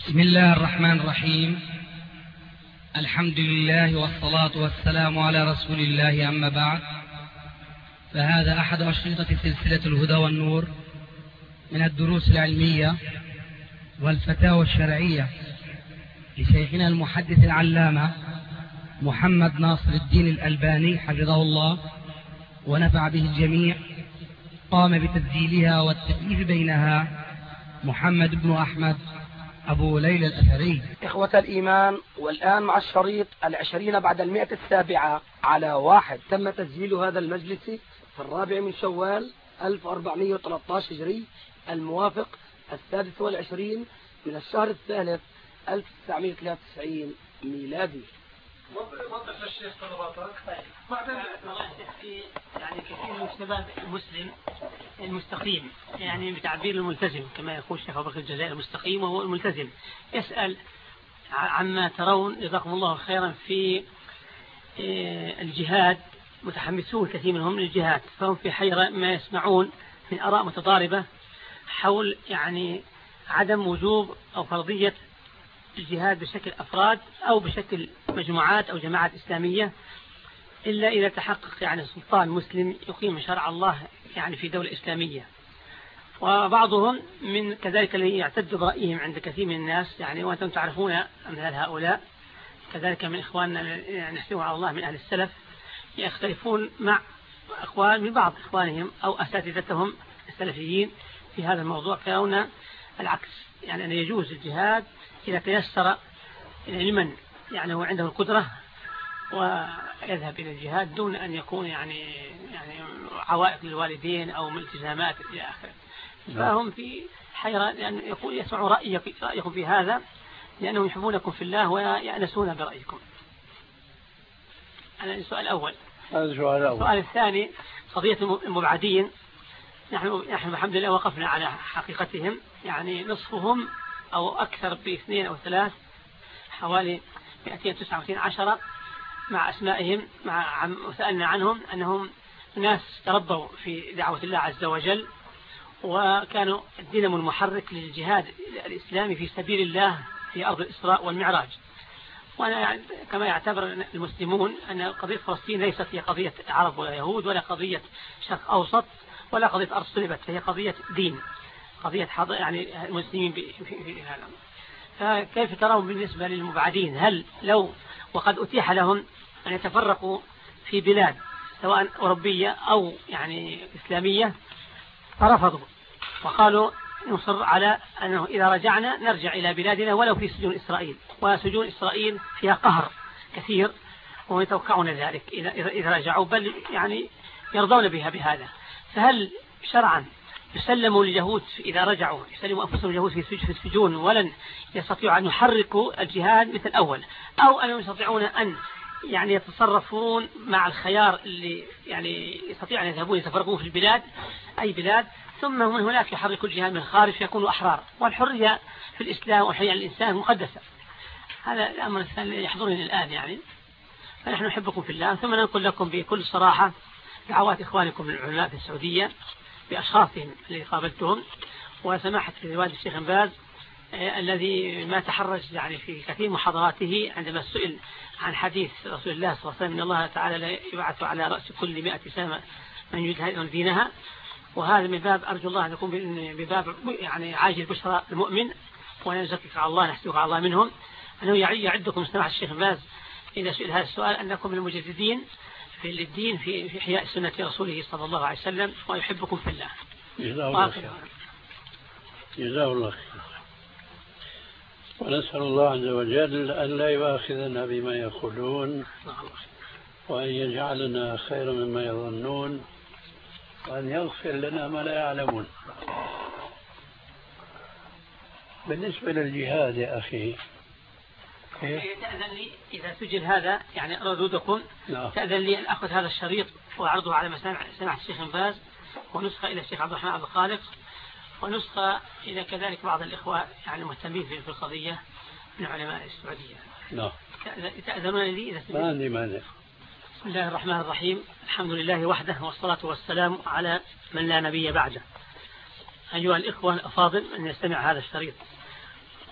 بسم الله الرحمن الرحيم. الحمد لله والصلاة والسلام على رسول الله، أما بعد، فهذا أحد أشرطة سلسلة الهدى والنور من الدروس العلمية والفتاوى الشرعية لشيخنا المحدث العلامة محمد ناصر الدين الألباني حفظه الله ونفع به الجميع. قام بتسجيلها والتأليف بينها محمد بن أحمد أبو ليلى الأثري. إخوة الإيمان، والآن مع الشريط 20 بعد 107 على 1. تم تسجيل هذا المجلس في 4 من شوال 1413 هجري، الموافق 26 من الشهر الثالث 1993 ميلادي. وضح الشيخ طلباتك. يعني كثير من الشباب المسلم المستقيم، يعني بتعبير الملتزم كما يقول الشيخ أبو بكر الجزائري، المستقيم وهو الملتزم، يسأل عما ترون جزاكم الله خيرا في الجهاد. متحمسون كثير منهم للجهاد، فهم في حيرة ما يسمعون من آراء متضاربة حول يعني عدم وجوب أو فرضية الجهاد بشكل أفراد أو بشكل مجموعات أو جماعات إسلامية، إلا إذا تحقق يعني سلطان مسلم يقيم شرع الله يعني في دولة إسلامية. وبعضهم من كذلك اللي يعتد برأيهم عند كثير من الناس، يعني وأنتم تعرفون أمثال هؤلاء، كذلك من إخواننا نحسبهم على الله من أهل السلف، يختلفون مع أقوال من بعض إخوانهم أو أساتذتهم السلفيين في هذا الموضوع، كون العكس، يعني أن يجوز الجهاد إذا تيسر لمن يعني هو عنده القدرة ويذهب إلى الجهاد دون أن يكون يعني عوائق للوالدين أو التزامات إلى آخره. فهم في حيرة لأن يقول يسمعوا رأيكم في هذا لأنهم يحبونكم في الله ويأنسون برأيكم. هذا السؤال الأول. السؤال الثاني قضية المبعدين. نحن الحمد لله وقفنا على حقيقتهم، يعني نصفهم أو أكثر باثنين أو ثلاث، حوالي 219 مع أسمائهم وسألنا عنهم أنهم ناس تربوا في دعوة الله عز وجل، وكانوا الدينم المحرك للجهاد الإسلامي في سبيل الله في أرض الإسراء والمعراج. وأنا كما يعتبر المسلمون أن قضية فلسطين ليست هي قضية عرب ولا يهود ولا قضية شرق أوسط ولا قضية أرض صلبت، فهي قضية دين، قضية يعني المسلمين في هذا. فكيف ترون بالنسبة للمبعدين؟ هل لو وقد أتيح لهم أن يتفرقوا في بلاد سواء أوروبية أو يعني إسلامية فرفضوا وقالوا نصر على أنه إذا رجعنا نرجع إلى بلادنا ولو في سجون إسرائيل، وسجون إسرائيل فيها قهر كثير ويتوقعون ذلك إذا رجعوا، بل يعني يرضون بها بهذا. فهل شرعا يسلموا لليهود إذا رجعوا يسلموا أنفسهم اليهود في السجون ولن يستطيعوا أن يحركوا الجهاد مثل الأول، أو أنهم يستطيعون أن يعني يتصرفون مع الخيار اللي يعني يستطيع أن يذهبون يتفرقون في البلاد أي بلاد، ثم من هناك يحركوا الجهاد من الخارج فيكونوا أحرار، والحرية في الإسلام والحرية الإنسان مقدسة. هذا الأمر الثاني يحضرني الآن يعني. فنحن نحبكم في الله، ثم ننقل لكم بكل صراحة دعوات إخوانكم العلماء في السعودية بأشخاصهم الذي قابلتهم، وسماحة الوالد الشيخ باز الذي ما تحرج يعني في كثير محاضراته عندما سئل عن حديث رسول الله صلى الله عليه وسلم إن الله تعالى لا يبعث على رأس كل 100 سنة من يجهد دينها. وهذا من باب أرجو الله أن يكون بباب يعني عاجل بشرى المؤمن، ونزكك على الله نحسبك على الله منهم، أنه يعدكم سماحة الشيخ باز إذا سئل هذا السؤال أنكم من المجددين في الدين في إحياء سنة رسوله صلى الله عليه وسلم، ويحبكم في الله. جزاه الله خير. ونسأل الله عز وجل أن لا يؤاخذنا بما يقولون، وأن يجعلنا خيرا مما يظنون، وأن يغفر لنا ما لا يعلمون. بالنسبة للجهاد يا أخي، تأذن لي إذا سجل هذا يعني ردودكم، تأذن لي أن أخذ هذا الشريط وأعرضه على سماحة الشيخ باز، ونسخة إلى الشيخ عبد الرحمن عبد الخالق، ونسخة إلى كذلك بعض الإخوة يعني المهتمين في القضية من علماء السعودية. تأذنون لي إذا سجل؟ ما عندي مانع. بسم الله الرحمن الرحيم. الحمد لله وحده، والصلاة والسلام على من لا نبي بعده. أيها الإخوة الأفاضل، أن يستمع هذا الشريط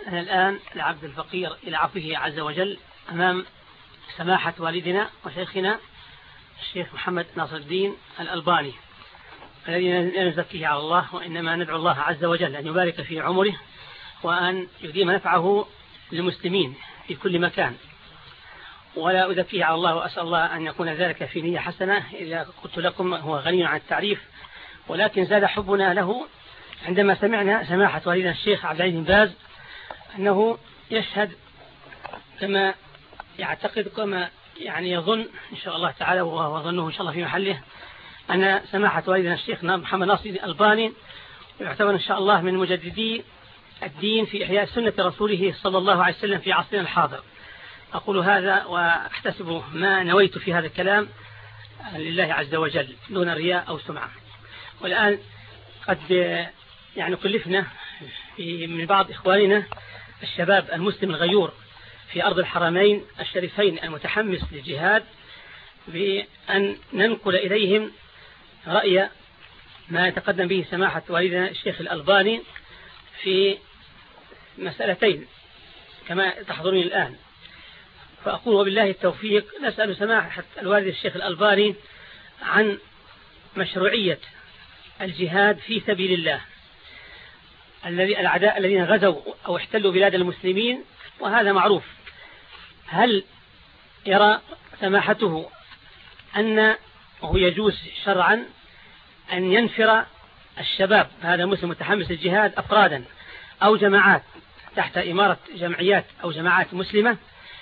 أنا الآن العبد الفقير إلى عفوه عز وجل أمام سماحة والدنا وشيخنا الشيخ محمد ناصر الدين الألباني، الذي لا نزكيه على الله، وإنما ندعو الله عز وجل أن يبارك في عمره وأن يديم نفعه للمسلمين في كل مكان، ولا أزكيه على الله، وأسأل الله أن يكون ذلك في نية حسنة. إذا قلت لكم هو غني عن التعريف، ولكن زاد حبنا له عندما سمعنا سماحة والدنا الشيخ عبد العزيز بن باز أنه يشهد كما يعتقد، كما يعني يظن إن شاء الله تعالى، وهو ظنه إن شاء الله في محله، أن سماحة والدنا الشيخ محمد ناصر الألباني يعتبر إن شاء الله من مجددي الدين في إحياء سنة رسوله صلى الله عليه وسلم في عصرنا الحاضر. أقول هذا وأحتسب ما نويت في هذا الكلام لله عز وجل دون رياء أو سمعة. والآن قد يعني كلفنا من بعض إخواننا الشباب المسلم الغيور في أرض الحرمين الشريفين المتحمس للجهاد بأن ننقل إليهم رأي ما يتقدم به سماحة والدنا الشيخ الألباني في مسألتين كما تحضرون الآن. فأقول وبالله التوفيق نسأل سماحة الوالد الشيخ الألباني عن مشروعية الجهاد في سبيل الله، الأعداء الذين غزوا أو احتلوا بلاد المسلمين، وهذا معروف. هل يرى سماحته أنه يجوز شرعا أن ينفر الشباب هذا المسلم متحمس للجهاد أفرادا أو جماعات تحت إمارة جمعيات أو جماعات مسلمة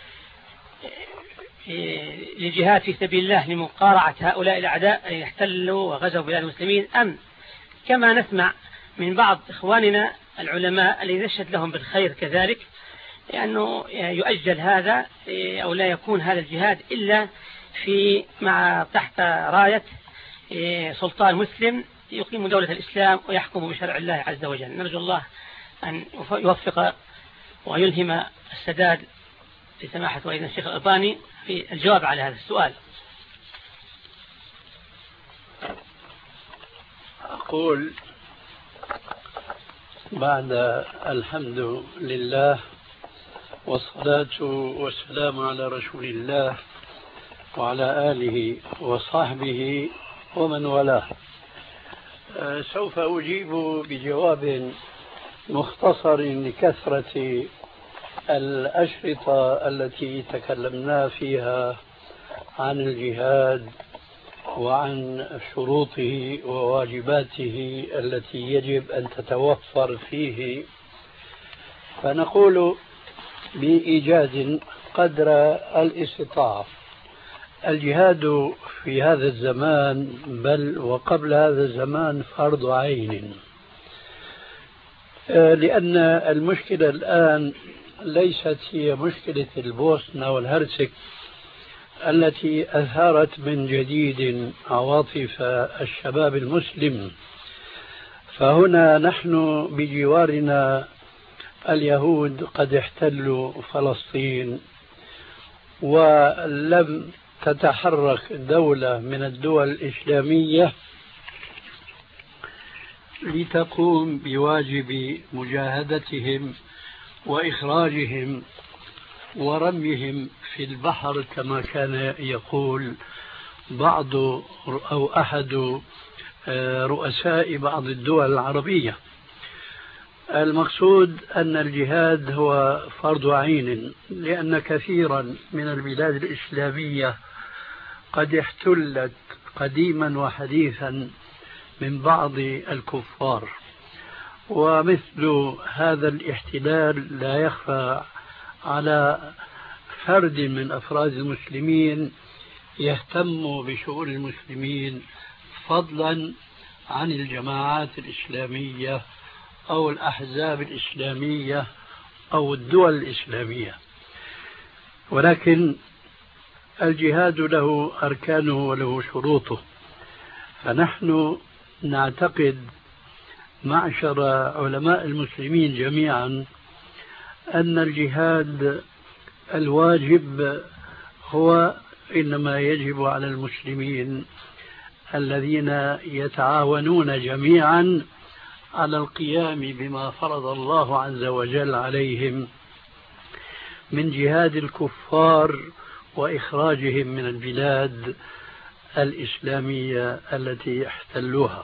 للجهاد في سبيل الله لمقارعة هؤلاء الأعداء الذين احتلوا وغزوا بلاد المسلمين، أم كما نسمع من بعض إخواننا العلماء الذين نشهد لهم بالخير كذلك لأنه يؤجل هذا أو لا يكون هذا الجهاد إلا مع تحت راية سلطان مسلم يقيم دولة الإسلام ويحكم بشرع الله عز وجل. نرجو الله أن يوفق ويلهم السداد لسماحة والدنا الشيخ الألباني في الجواب على هذا السؤال. أقول بعد الحمد لله والصلاة والسلام على رسول الله وعلى آله وصحبه ومن والاه، سوف أجيب بجواب مختصر لكثرة الأشرطة التي تكلمنا فيها عن الجهاد وعن شروطه وواجباته التي يجب أن تتوفر فيه. فنقول بإيجاز قدر الاستطاعة: الجهاد في هذا الزمان بل وقبل هذا الزمان فرض عين، لأن المشكلة الآن ليست هي مشكلة البوسنة والهرسك التي أثارت من جديد عواطف الشباب المسلم. فهنا نحن بجوارنا اليهود قد احتلوا فلسطين، ولم تتحرك دولة من الدول الإسلامية لتقوم بواجب مجاهدتهم وإخراجهم ورميهم في البحر كما كان يقول بعض أو أحد رؤساء بعض الدول العربية. المقصود أن الجهاد هو فرض عين، لأن كثيرا من البلاد الإسلامية قد احتلت قديما وحديثا من بعض الكفار، ومثل هذا الاحتلال لا يخفى على فرد من أفراد المسلمين يهتم بشؤون المسلمين فضلا عن الجماعات الإسلامية أو الأحزاب الإسلامية أو الدول الإسلامية. ولكن الجهاد له أركانه وله شروطه، فنحن نعتقد معشر علماء المسلمين جميعا أن الجهاد الواجب هو إنما يجب على المسلمين الذين يتعاونون جميعا على القيام بما فرض الله عز وجل عليهم من جهاد الكفار وإخراجهم من البلاد الإسلامية التي احتلوها.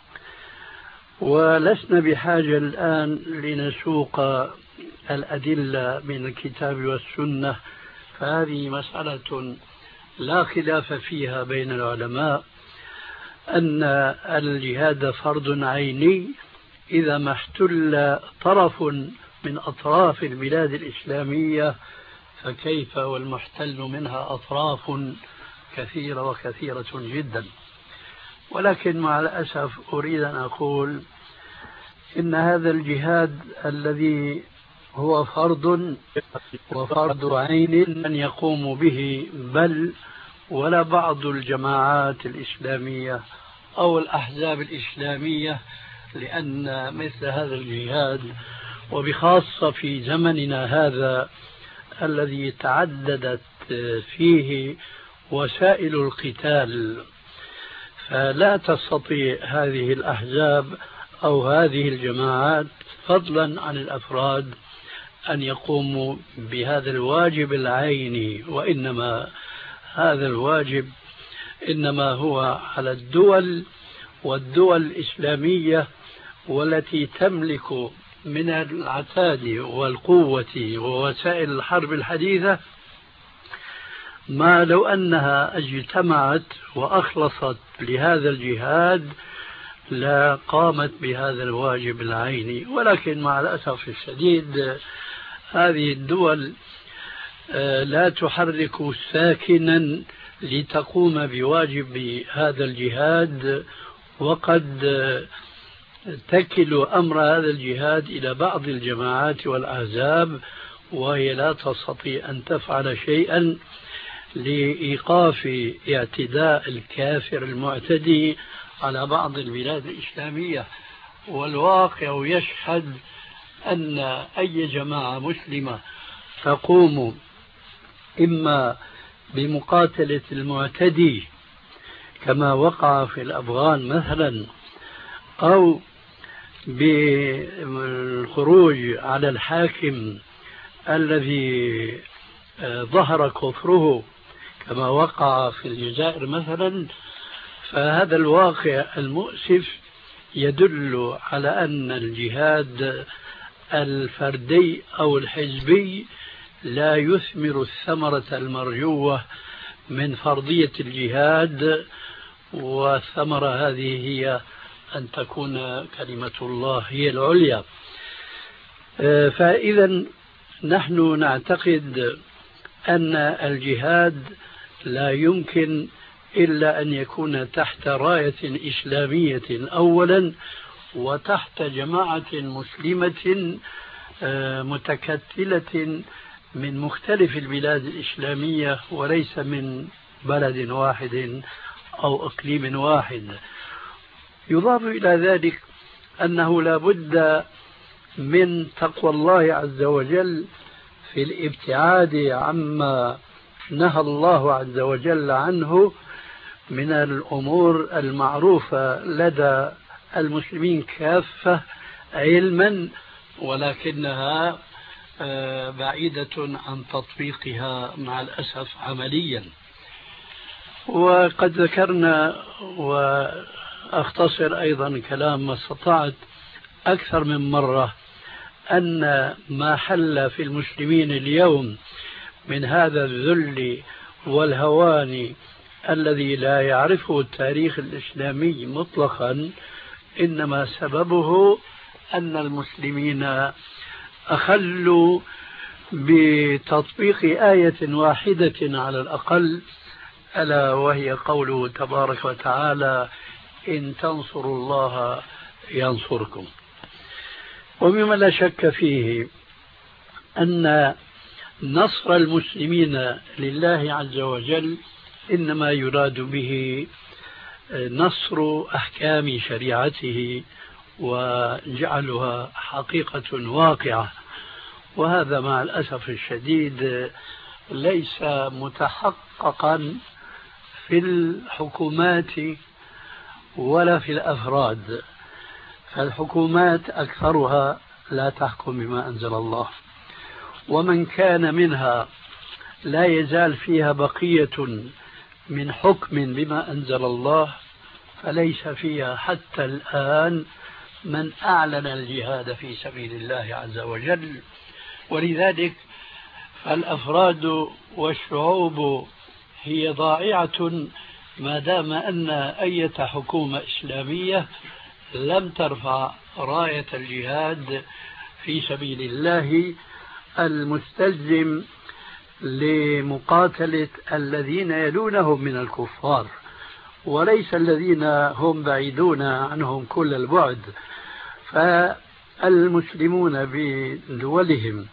ولسنا بحاجة الآن لنسوق الأدلة من الكتاب والسنة، فهذه مسألة لا خلاف فيها بين العلماء أن الجهاد فرض عيني إذا ما احتل طرف من أطراف البلاد الإسلامية، فكيف والمحتل منها أطراف كثيرة وكثيرة جدا. ولكن مع الأسف أريد أن أقول إن هذا الجهاد الذي هو فرض وفرض عين من يقوم به بل ولا بعض الجماعات الإسلامية أو الأحزاب الإسلامية، لأن مثل هذا الجهاد وبخاصة في زمننا هذا الذي تعددت فيه وسائل القتال، فلا تستطيع هذه الأحزاب أو هذه الجماعات فضلا عن الأفراد أن يقوموا بهذا الواجب العيني، وإنما هذا الواجب إنما هو على الدول والدول الإسلامية والتي تملك من العتاد والقوة ووسائل الحرب الحديثة ما لو أنها اجتمعت وأخلصت لهذا الجهاد لا قامت بهذا الواجب العيني. ولكن مع الأسف الشديد هذه الدول لا تحرك ساكنا لتقوم بواجب هذا الجهاد، وقد تكل أمر هذا الجهاد إلى بعض الجماعات والأحزاب، وهي لا تستطيع أن تفعل شيئا لإيقاف اعتداء الكافر المعتدي على بعض البلاد الإسلامية. والواقع يشهد أن أي جماعة مسلمة تقوم إما بمقاتلة المعتدي كما وقع في الأفغان مثلا، أو بالخروج على الحاكم الذي ظهر كفره كما وقع في الجزائر مثلا، فهذا الواقع المؤسف يدل على أن الجهاد الفردي أو الحزبي لا يثمر الثمرة المرجوة من فرضية الجهاد، والثمرة هذه هي أن تكون كلمة الله هي العليا. فإذا نحن نعتقد أن الجهاد لا يمكن إلا أن يكون تحت راية إسلامية أولا، وتحت جماعة مسلمة متكتلة من مختلف البلاد الإسلامية وليس من بلد واحد أو إقليم واحد. يضاف إلى ذلك أنه لا بد من تقوى الله عز وجل في الابتعاد عما نهى الله عز وجل عنه من الأمور المعروفة لدى المسلمين كافة علما، ولكنها بعيدة عن تطبيقها مع الأسف عمليا. وقد ذكرنا وأختصر أيضا كلام ما استطعت أكثر من مرة أن ما حل في المسلمين اليوم من هذا الذل والهوان الذي لا يعرفه التاريخ الإسلامي مطلقا إنما سببه أن المسلمين أخلوا بتطبيق آية واحدة على الأقل، ألا وهي قوله تبارك وتعالى: إن تنصروا الله ينصركم. ومما لا شك فيه أن نصر المسلمين لله عز وجل إنما يراد به نصر أحكام شريعته وجعلها حقيقة واقعة، وهذا مع الأسف الشديد ليس متحققا في الحكومات ولا في الأفراد. فالحكومات أكثرها لا تحكم بما أنزل الله، ومن كان منها لا يزال فيها بقية من حكم بما أنزل الله فليس فيها حتى الآن من أعلن الجهاد في سبيل الله عز وجل. ولذلك فالأفراد والشعوب هي ضائعة ما دام أن أي حكومة إسلامية لم ترفع راية الجهاد في سبيل الله المستلزم لمقاتلة الذين يلونهم من الكفار، وليس الذين هم بعيدون عنهم كل البعد. فالمسلمون بدولهم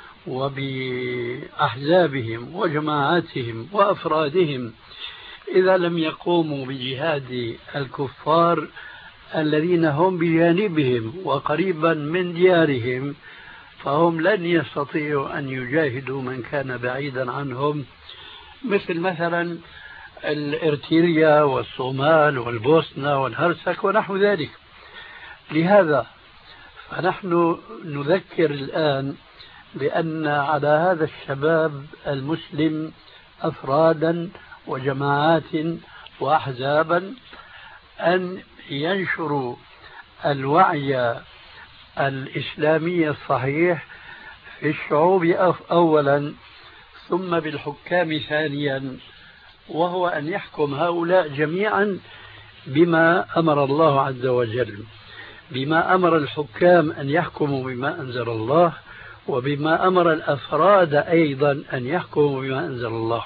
وبأحزابهم وجماعاتهم وأفرادهم إذا لم يقوموا بجهاد الكفار الذين هم بجانبهم وقريبا من ديارهم فهم لن يستطيعوا أن يجاهدوا من كان بعيدا عنهم، مثلا الإرتريا والصومال والبوسنة والهرسك ونحو ذلك. لهذا فنحن نذكر الآن بأن على هذا الشباب المسلم أفرادا وجماعات وأحزابا أن ينشروا الوعي الإسلامي الصحيح في الشعوب أولا ثم بالحكام ثانيا، وهو أن يحكم هؤلاء جميعا بما أمر الله عز وجل، بما أمر الحكام أن يحكموا بما أنزل الله، وبما أمر الأفراد أيضا أن يحكموا بما أنزل الله.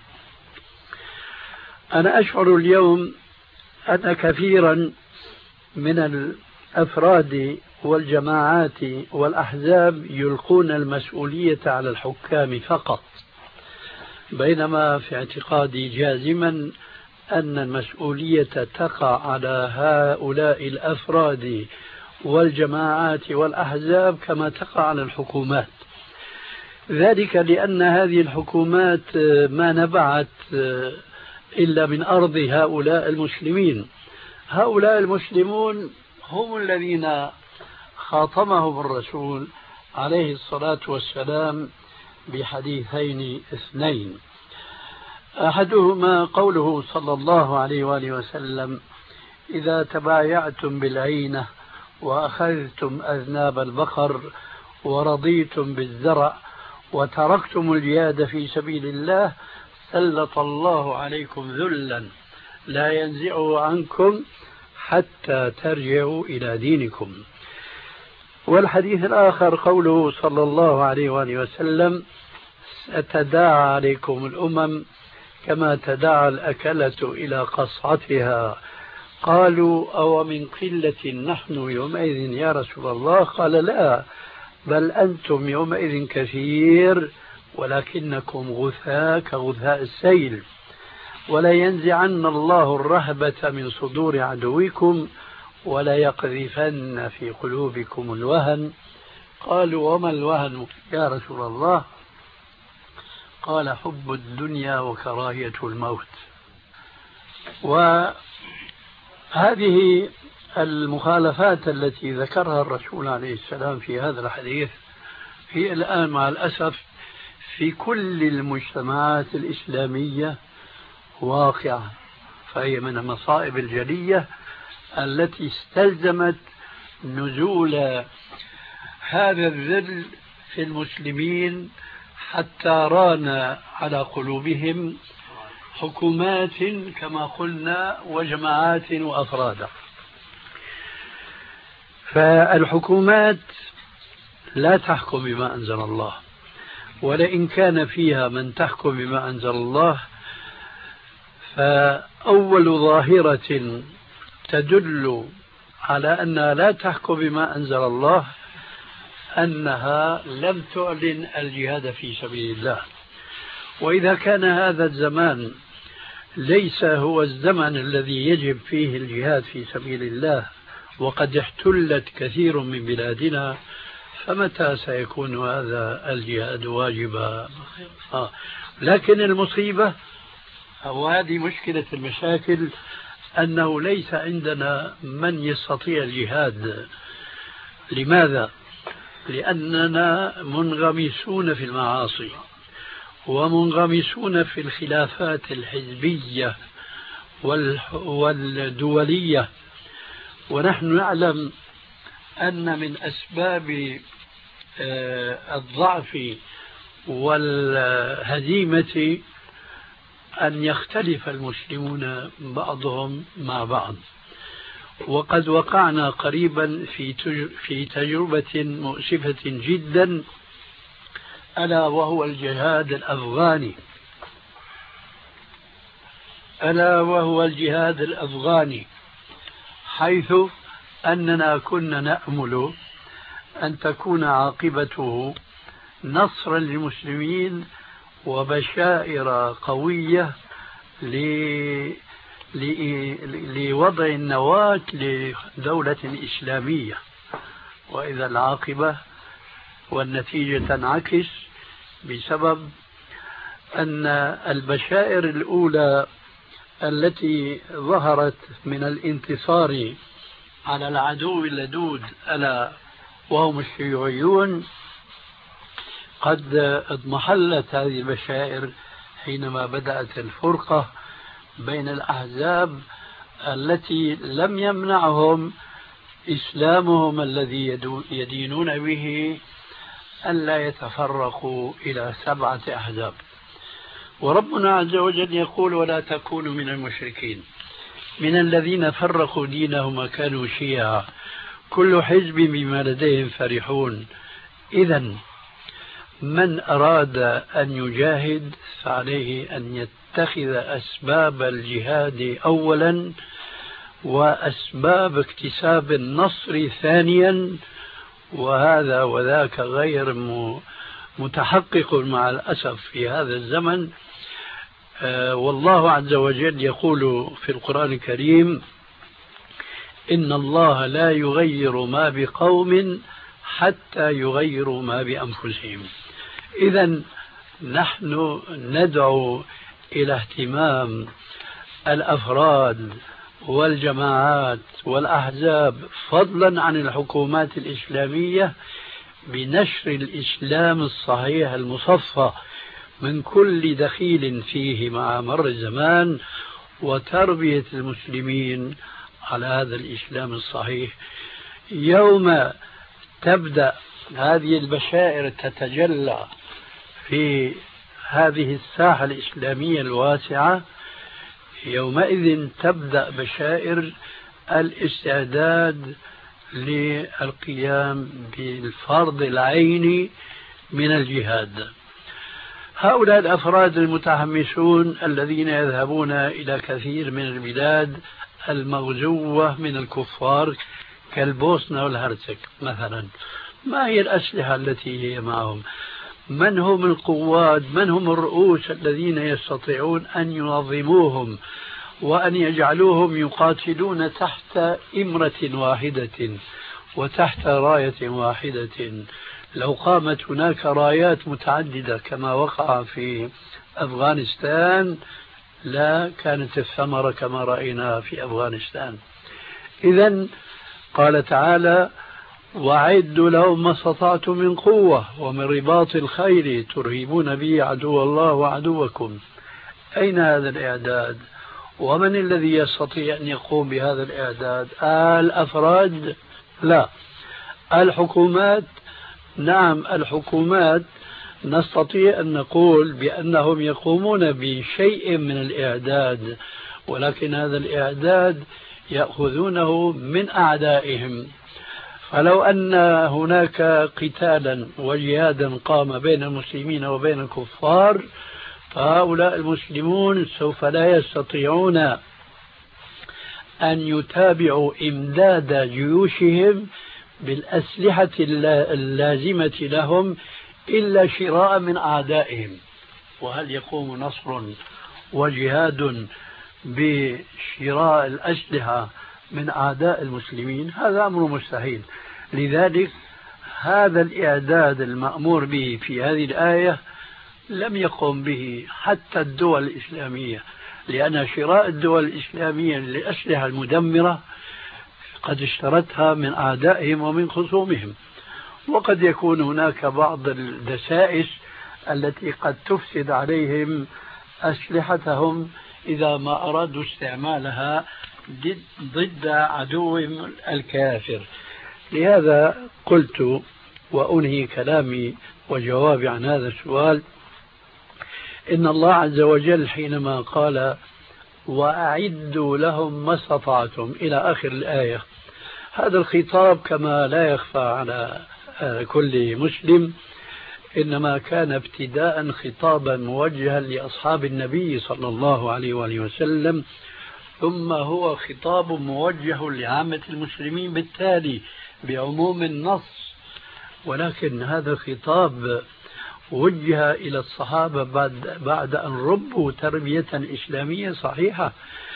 أنا أشعر اليوم أن كثيرا من الأفراد والجماعات والأحزاب يلقون المسؤولية على الحكام فقط، بينما في اعتقادي جازما أن المسؤولية تقع على هؤلاء الأفراد والجماعات والأحزاب كما تقع على الحكومات. ذلك لأن هذه الحكومات ما نبعت إلا من أرض هؤلاء المسلمين. هؤلاء المسلمون هم الذين خاطمهم الرسول عليه الصلاة والسلام بحديثين اثنين، أحدهما قوله صلى الله عليه وآله وسلم: إذا تبايعتم بالعينة وأخذتم أذناب البقر ورضيتم بالزرع وتركتم الجهاد في سبيل الله سلط الله عليكم ذلا لا ينزعه عنكم حتى ترجعوا إلى دينكم. والحديث الآخر قوله صلى الله عليه وآله وسلم: ستداعى عليكم الأمم كما تداعى الأكلة إلى قصعتها. قالوا: أو من قلة نحن يومئذ يا رسول الله؟ قال: لا، بل أنتم يومئذ كثير ولكنكم غثاء كغثاء السيل، ولا ينزعن الله الرهبة من صدور عدوكم ولا يقذفن في قلوبكم الوهن. قالوا: وما الوهن يا رسول الله؟ قال: حب الدنيا وكراهية الموت. وهذه المخالفات التي ذكرها الرسول عليه السلام في هذا الحديث هي الآن مع الأسف في كل المجتمعات الإسلامية واقعة، فهي من المصائب الجلية التي استلزمت نزول هذا الذل في المسلمين حتى ران على قلوبهم حكومات كما قلنا وجماعات وأفرادا. فالحكومات لا تحكم بما أنزل الله، ولئن كان فيها من تحكم بما أنزل الله فأول ظاهرة تدل على أنها لا تحكم بما أنزل الله أنها لم تعلن الجهاد في سبيل الله. وإذا كان هذا الزمان ليس هو الزمن الذي يجب فيه الجهاد في سبيل الله وقد احتلت كثير من بلادنا، فمتى سيكون هذا الجهاد واجبا؟ لكن المصيبة وهذه مشكلة المشاكل أنه ليس عندنا من يستطيع الجهاد. لماذا؟ لأننا منغمسون في المعاصي ومنغمسون في الخلافات الحزبية والدولية، ونحن نعلم أن من أسباب الضعف والهزيمة أن يختلف المسلمون بعضهم مع بعض. وقد وقعنا قريبا في تجربة مؤسفة جدا، ألا وهو الجهاد الأفغاني، حيث أننا كنا نأمل أن تكون عاقبته نصرا للمسلمين وبشائر قوية لوضع النواة لدولة إسلامية، وإذا العاقبة والنتيجة تنعكس بسبب أن البشائر الأولى التي ظهرت من الانتصار على العدو اللدود ألا وهم الشيوعيون قد اضمحلت هذه البشائر حينما بدأت الفرقة بين الأحزاب التي لم يمنعهم إسلامهم الذي يدينون به ألا يتفرقوا إلى 7 أحزاب. وربنا عز وجل يقول: ولا تكونوا من المشركين من الذين فرقوا دينهم وكانوا شيعا كل حزب بما لديهم فرحون. إذن من أراد أن يجاهد فعليه أن يتخذ أسباب الجهاد أولا وأسباب اكتساب النصر ثانيا، وهذا وذاك غير متحقق مع الأسف في هذا الزمن. والله عز وجل يقول في القرآن الكريم: إن الله لا يغير ما بقوم حتى يغيروا ما بأنفسهم. إذن نحن ندعو إلى اهتمام الأفراد والجماعات والأحزاب فضلا عن الحكومات الإسلامية بنشر الإسلام الصحيح المصفى من كل دخيل فيه مع مر الزمان، وتربية المسلمين على هذا الإسلام الصحيح. يوم تبدأ هذه البشائر تتجلى في هذه الساحة الإسلامية الواسعة، يومئذ تبدأ بشائر الاستعداد للقيام بالفرض العيني من الجهاد. هؤلاء الأفراد المتحمسون الذين يذهبون إلى كثير من البلاد المغزوة من الكفار كالبوسنة والهرسك مثلا، ما هي الأسلحة التي هي معهم؟ من هم القواد؟ من هم الرؤوس الذين يستطيعون أن ينظموهم وأن يجعلوهم يقاتلون تحت إمرة واحدة وتحت راية واحدة؟ لو قامت هناك رايات متعددة كما وقع في أفغانستان لا كانت الثمرة كما رأينا في أفغانستان. إذن قال تعالى: وأعدوا لهم ما استطعتم من قوة ومن رباط الخيل ترهبون به عدو الله وعدوكم. أين هذا الإعداد؟ ومن الذي يستطيع أن يقوم بهذا الإعداد؟ الأفراد؟ لا. الحكومات؟ نعم، الحكومات نستطيع أن نقول بأنهم يقومون بشيء من الإعداد، ولكن هذا الإعداد يأخذونه من أعدائهم. فلو أن هناك قتالا وجهادا قام بين المسلمين وبين الكفار، فهؤلاء المسلمون سوف لا يستطيعون أن يتابعوا إمداد جيوشهم بالأسلحة اللازمة لهم إلا شراء من أعدائهم. وهل يقوم نصر وجهاد بشراء الأسلحة من أعداء المسلمين؟ هذا أمر مستحيل. لذلك هذا الإعداد المأمور به في هذه الآية لم يقم به حتى الدول الإسلامية. لأن شراء الدول الإسلامية للأسلحة المدمرة قد اشترتها من أعدائهم ومن خصومهم، وقد يكون هناك بعض الدسائس التي قد تفسد عليهم أسلحتهم إذا ما أرادوا استعمالها ضد عدوهم الكافر. لهذا قلت وأنهي كلامي وجوابي عن هذا السؤال إن الله عز وجل حينما قال وأعدوا لهم ما استطعتم إلى آخر الآية، هذا الخطاب كما لا يخفى على كل مسلم إنما كان ابتداء خطابا موجها لأصحاب النبي صلى الله عليه وآله وسلم، ثم هو خطاب موجه لعامة المسلمين بالتالي بعموم النص. ولكن هذا الخطاب وجه إلى الصحابة بعد أن ربوا تربية إسلامية صحيحة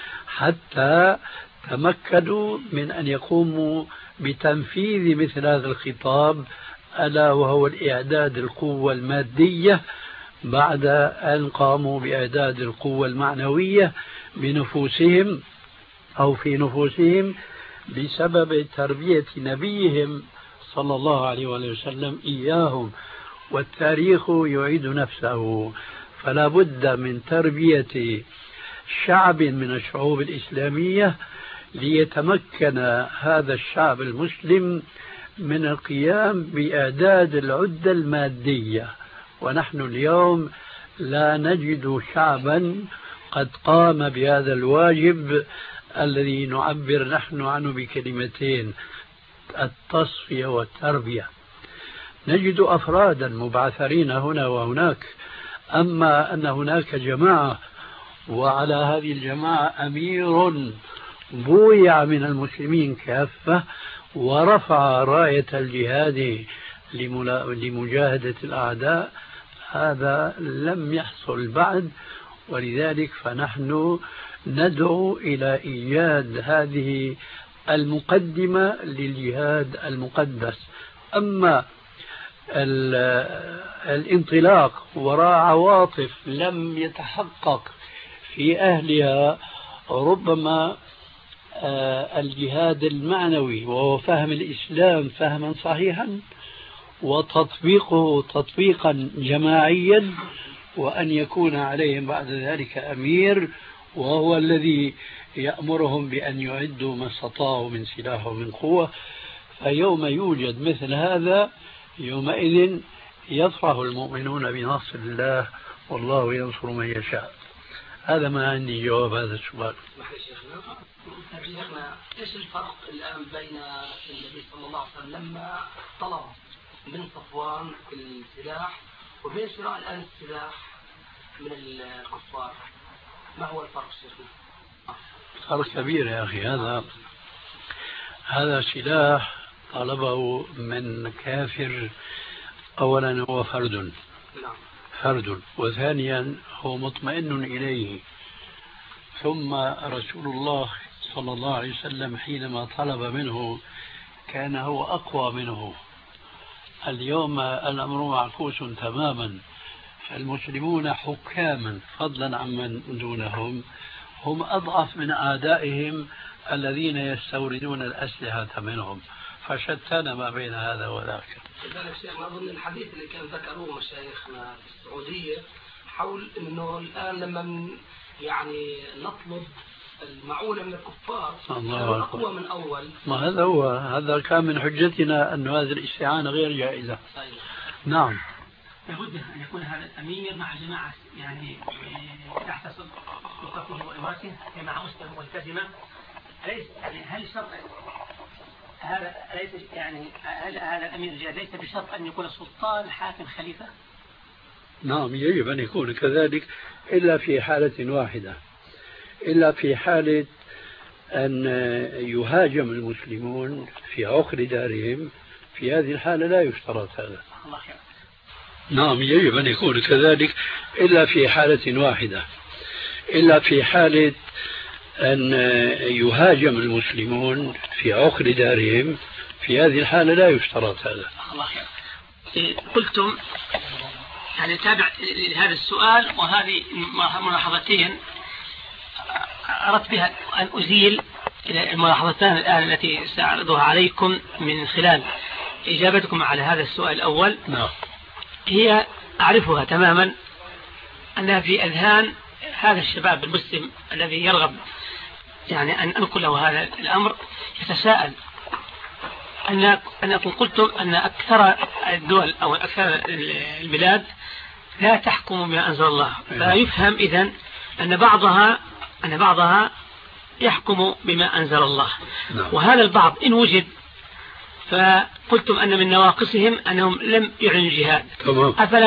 حتى تمكنوا من أن يقوموا بتنفيذ مثل هذا الخطاب، ألا وهو الإعداد القوة المادية بعد أن قاموا بإعداد القوة المعنوية بنفوسهم أو في نفوسهم بسبب تربية نبيهم صلى الله عليه وسلم إياهم. والتاريخ يعيد نفسه، فلا بد من تربية شعب من الشعوب الإسلامية ليتمكن هذا الشعب المسلم من القيام بإعداد العدة المادية. ونحن اليوم لا نجد شعبا قد قام بهذا الواجب الذي نعبر نحن عنه بكلمتين: التصفية والتربية. نجد أفرادا مبعثرين هنا وهناك، أما أن هناك جماعة وعلى هذه الجماعة أمير بويع من المسلمين كافة ورفع راية الجهاد لمجاهدة الأعداء، هذا لم يحصل بعد. ولذلك فنحن ندعو إلى إيجاد هذه المقدمة للجهاد المقدس. أما الانطلاق وراء عواطف لم يتحقق في أهلها ربما الجهاد المعنوي وهو فهم الإسلام فهما صحيحا وتطبيقه تطبيقا جماعيا، وأن يكون عليهم بعد ذلك أمير وهو الذي يأمرهم بأن يعدوا ما استطاعوا من سلاح ومن قوة. فيوم يوجد مثل هذا يومئذ يفرح المؤمنون بنصر الله والله ينصر من يشاء. هذا ما عندي جواب هذا السؤال. شيخنا ايش الفرق الان بين النبي صلى الله عليه وسلم لما طلب من صفوان السلاح وبين شراء الان السلاح من الكفار؟ ما هو الفرق شيخنا؟ فرق كبير يا أخي. هذا سلاح طلبه من كافر، أولا هو فرد، وثانيا هو مطمئن إليه. ثم رسول الله صلى الله عليه وسلم حينما طلب منه كان هو أقوى منه. اليوم الأمر معكوس تماما، فالمسلمون حكاما فضلا عمن دونهم هم أضعف من أعدائهم الذين يستوردون الأسلحة منهم، فشتان ما بين هذا وذاك. لذلك شيخنا أظن الحديث اللي كان ذكروه مشايخنا في السعودية حول أنه الآن لما يعني نطلب المعونة من الكفار أقوى من أول. ما هذا كان من حجتنا أن هذه الاستعانة غير جائزة. نعم. لابد أن يكون هذا الأمير مع جماعة يعني تحت سلطته وإمارته مع مسلم ملتزمة. أليس يعني هل شرط هذا ليس يعني هذا الأمير الجاد ليس بشرط أن يكون السلطان حاكم خليفة؟ نعم يجب أن يكون كذلك، إلا في حالة واحدة، إلا في حالة أن يهاجم المسلمون في عقر دارهم، في هذه الحالة لا يشترط هذا. الله خير. نعم يجب أن يكون كذلك، إلا في حالة واحدة، إلا في حالة أن يهاجم المسلمون في عقر دارهم، في هذه الحالة لا يشترط هذا. الله خير. قلتم يعني تابع لهذا السؤال وهذه ملاحظتين أردت بها أن أزيل الملاحظتان الآن التي سأعرضها عليكم من خلال إجابتكم على هذا السؤال الأول. هي أعرفها تماما أنها في أذهان هذا الشباب المسلم الذي يرغب يعني أن أنقل له هذا الأمر، يتساءل أن قلتم أن أكثر الدول أو أكثر البلاد لا تحكم بما أنزل الله، فيفهم إذن أن بعضها يحكم بما أنزل الله. وهذا البعض إن وجد فقلتم أن من نواقصهم أنهم لم يعلنوا الجهاد. أفلا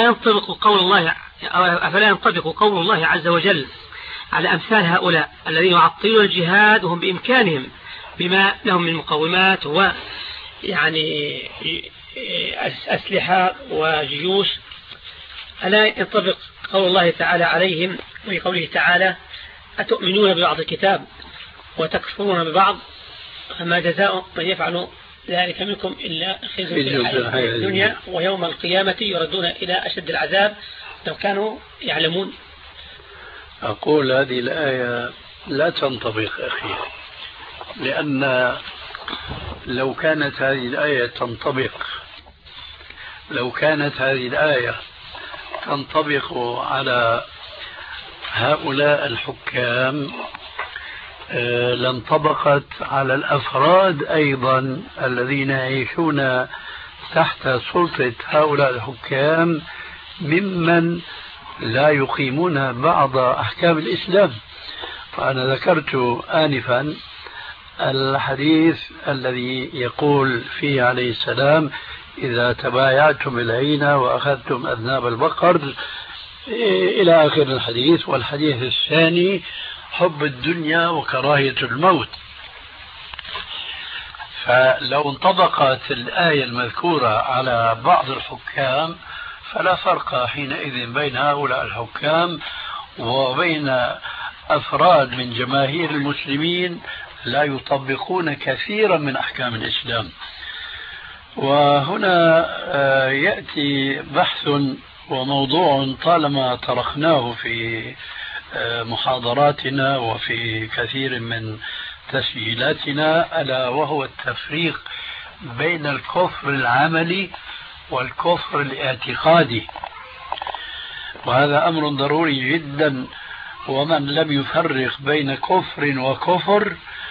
ينطبق قول الله عز وجل على أمثال هؤلاء الذين يعطلون الجهاد وهم بإمكانهم بما لهم من مقومات ويعني أسلحة وجيوش؟ ألا ينطبق قول الله تعالى عليهم وفي قوله تعالى أتؤمنون ببعض الكتاب وتكفرون ببعض فما جزاء من يفعل ذلك منكم إلا خزي في الحياة الدنيا ويوم القيامة يردون إلى أشد العذاب لو كانوا يعلمون. أقول هذه الآية لا تنطبق أخي، لأن لو كانت هذه الآية تنطبق على هؤلاء الحكام لانطبقت على الأفراد أيضا الذين يعيشون تحت سلطة هؤلاء الحكام ممن لا يقيمون بعض أحكام الإسلام. فأنا ذكرت آنفا الحديث الذي يقول فيه عليه السلام إذا تبايعتم العينة وأخذتم أذناب البقر إلى آخر الحديث. والحديث الثاني حب الدنيا وكراهية الموت. فلو انطبقت الآية المذكورة على بعض الحكام فلا فرق حينئذ بين هؤلاء الحكام وبين أفراد من جماهير المسلمين لا يطبقون كثيرا من أحكام الإسلام. وهنا يأتي بحث وموضوع طالما طرحناه في محاضراتنا وفي كثير من تسجيلاتنا، ألا وهو التفريق بين الكفر العملي والكفر الاعتقادي. وهذا أمر ضروري جدا، ومن لم يفرق بين كفر وكفر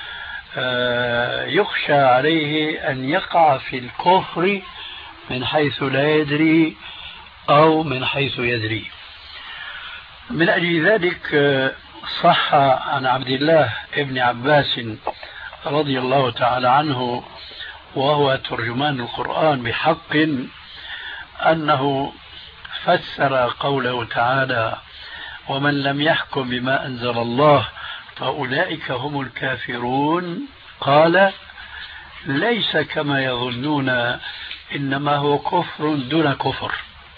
يخشى عليه أن يقع في الكفر من حيث لا يدري أو من حيث يدري. من أجل ذلك صح عن عبد الله ابن عباس رضي الله تعالى عنه وهو ترجمان القرآن بحق أنه فسر قوله تعالى ومن لم يحكم بما أنزل الله فأولئك هم الكافرون، قال ليس كما يظنون إنما هو كفر دون كفر.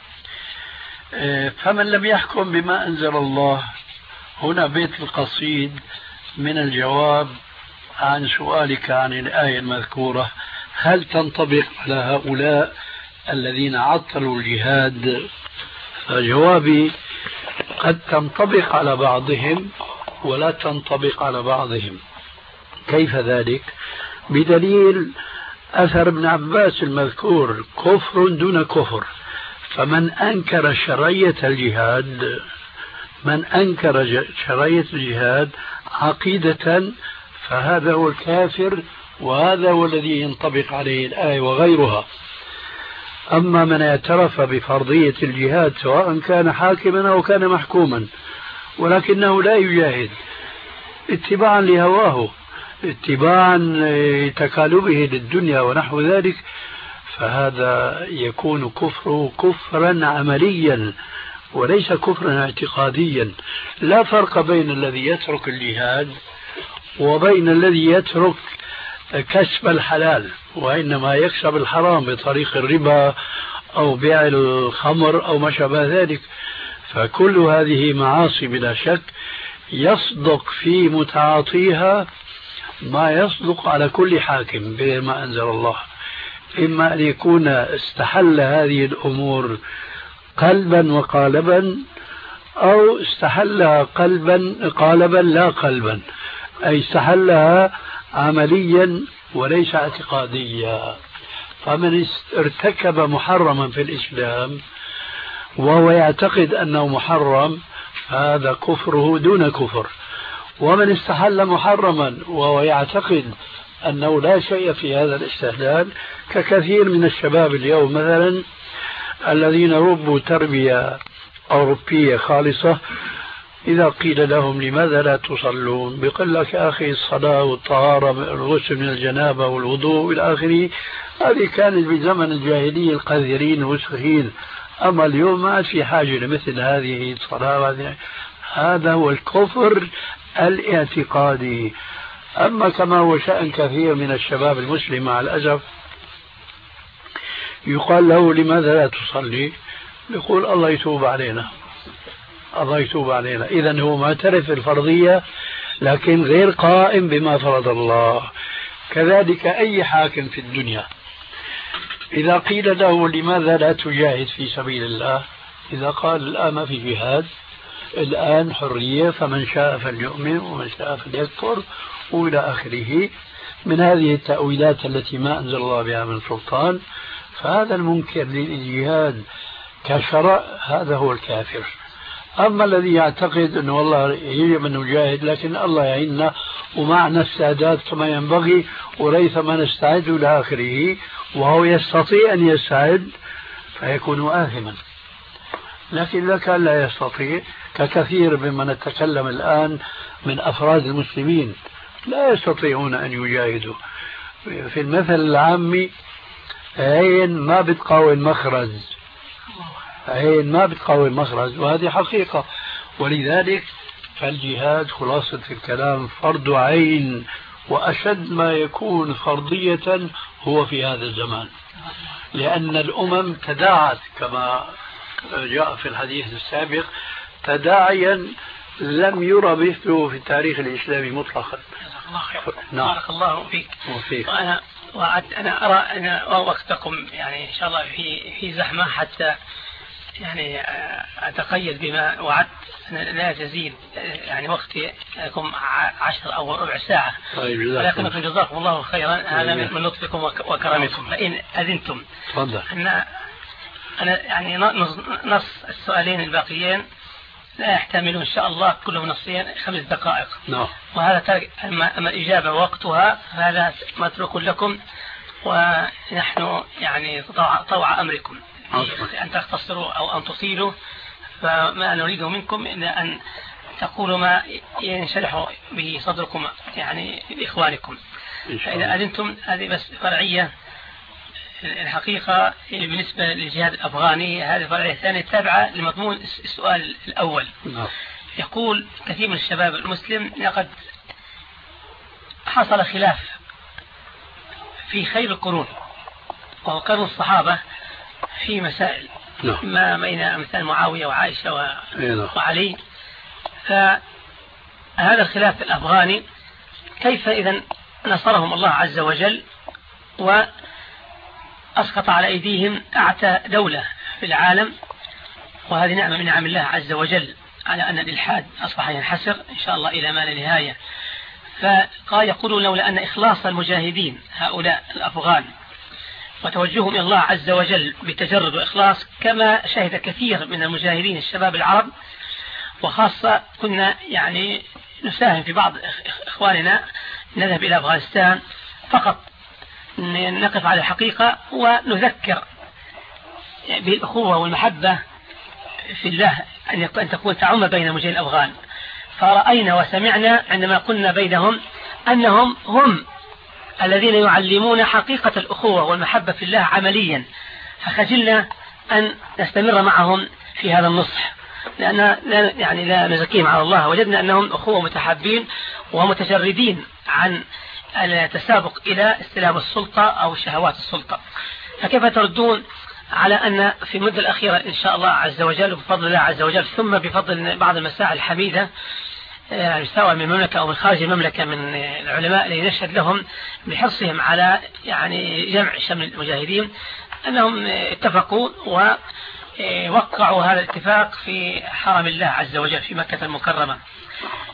فمن لم يحكم بما أنزل الله، هنا بيت القصيد من الجواب عن سؤالك عن الآية المذكورة، هل تنطبق على هؤلاء الذين عطلوا الجهاد؟ فجوابي قد تنطبق على بعضهم ولا تنطبق على بعضهم. كيف ذلك؟ بدليل أثر ابن عباس المذكور كفر دون كفر. فمن أنكر شرعية الجهاد، من أنكر شرعية الجهاد عقيدة فهذا هو الكافر، وهذا هو الذي ينطبق عليه الآية وغيرها. أما من اعترف بفرضية الجهاد سواء كان حاكما أو كان محكوما ولكنه لا يجاهد اتباعا لهواه، اتباعا لتكالبه للدنيا ونحو ذلك، فهذا يكون كفره كفرا عمليا وليس كفرا اعتقاديا. لا فرق بين الذي يترك الجهاد وبين الذي يترك كسب الحلال، وإنما يكسب الحرام بطريق الربا أو بيع الخمر أو ما شابه ذلك. فكل هذه معاصي بلا شك يصدق في متعاطيها ما يصدق على كل حاكم بما أنزل الله، إما أن يكون استحل هذه الأمور قلبا وقالبا، أو استحلها قالبا لا قلبا. أي استحلها عمليا وليس اعتقاديا. فمن ارتكب محرما في الإسلام وهو يعتقد أنه محرم هذا كفره دون كفر. ومن استحل محرما وهو يعتقد أنه لا شيء في هذا الاستحلال، ككثير من الشباب اليوم مثلا الذين ربوا تربية أوروبية خالصة، إذا قيل لهم لماذا لا تصلون بيقول لك يا أخي الصلاة والطهارة الغسل من الجنابة والوضوء إلى آخره، هذه كانت بزمن الجاهلية القذرين الوسخين، أما اليوم ما في حاجة لمثل هذه الصلاة. هذا هو الكفر الاعتقادي. أما كما هو شأن كثير من الشباب المسلم مع الأسف، يقال له لماذا لا تصلي؟ يقول الله يتوب علينا، الله يتوب علينا. إذن هو معترف بالفرضية لكن غير قائم بما فرض الله. كذلك أي حاكم في الدنيا إذا قيل له لماذا لا تجاهد في سبيل الله، إذا قال الآن ما في جهاد، الآن حرية، فمن شاء فليؤمن ومن شاء فليكفر وإلى آخره من هذه التأويلات التي ما أنزل الله بها من سلطان، فهذا المنكر للجهاد كشرع هذا هو الكافر. أما الذي يعتقد أنه والله يجب أن نجاهد لكن الله يعيننا ومعنا السادات كما ينبغي وريثما نستعد إلى آخره، وهو يستطيع أن يستعد، فيكون آثما. لكن إذا كان لا يستطيع ككثير ممن نتكلم الآن من أفراد المسلمين لا يستطيعون أن يجاهدوا. في المثل العامي عين ما بتقاوي المخرج، عين ما بتقاوي المخرج، وهذه حقيقة. ولذلك فالجهاد خلاصة الكلام فرض عين، وأشد ما يكون فرضية هو في هذا الزمان، لأن الأمم تداعت كما جاء في الحديث السابق تداعيا لم يرى مثله في التاريخ الإسلامي مطلقا. بارك الله فيك. وأنا أرى أن وقتكم يعني إن شاء الله في زحمة، حتى يعني أتقيد بما وعدت لا تزيد يعني وقتي لكم 10 أو ربع ساعة. طيب ولكن جزاكم الله خيرا، هذا من لطفكم وكرمكم. فإن أذنتم تفضل. أنا يعني نص السؤالين الباقيين لا يحتملون إن شاء الله كلهم نصين 5 دقائق. وهذا أما الإجابة وقتها هذا متروك لكم، ونحن يعني طوع أمركم أن تختصروا أو أن تطيلوا، فما نريده منكم إلا أن تقولوا ما ينشرح به صدركم يعني لإخوانكم. فإذا أذنتم هذه بس فرعية. الحقيقة بالنسبة للجهاد الأفغاني هذه فرعية ثانية تابعة لمضمون السؤال الأول. يقول كثير من الشباب المسلم لقد حصل خلاف في خير القرون وهو قرن الصحابة في مسائل ما بين أمثال معاوية وعائشة وعلي. فهذا الخلاف الأفغاني كيف إذن نصرهم الله عز وجل وأسقط على أيديهم أعتى دولة في العالم، وهذه نعمة من نعم الله عز وجل على أن الإلحاد أصبح ينحسر إن شاء الله إلى ما لا نهاية. فقال يقولون لولا أن إخلاص المجاهدين هؤلاء الأفغان وتوجههم إلى الله عز وجل بتجرد وإخلاص كما شهد كثير من المجاهدين الشباب العرب، وخاصة كنا يعني نساهم في بعض إخواننا نذهب إلى أفغانستان فقط نقف على الحقيقة ونذكر بالأخوة والمحبة في الله أن تكون تعم بين مجاهدين الأفغان. فرأينا وسمعنا عندما كنا بينهم أنهم هم الذين يعلمون حقيقة الأخوة والمحبة في الله عمليا، فخجلنا أن نستمر معهم في هذا النصح، لأن لا نزكيهم على الله. وجدنا أنهم أخوة متحابين ومتجردين عن التسابق إلى استلام السلطة أو شهوات السلطة. فكيف تردون على أن في المدة الأخيرة إن شاء الله عز وجل وبفضل الله عز وجل ثم بفضل بعض المساعي الحميدة سواء من المملكة أو من خارج المملكة من العلماء الذين نشهد لهم بحرصهم على يعني جمع شمل المجاهدين، أنهم اتفقوا ووقعوا هذا الاتفاق في حرم الله عز وجل في مكة المكرمة.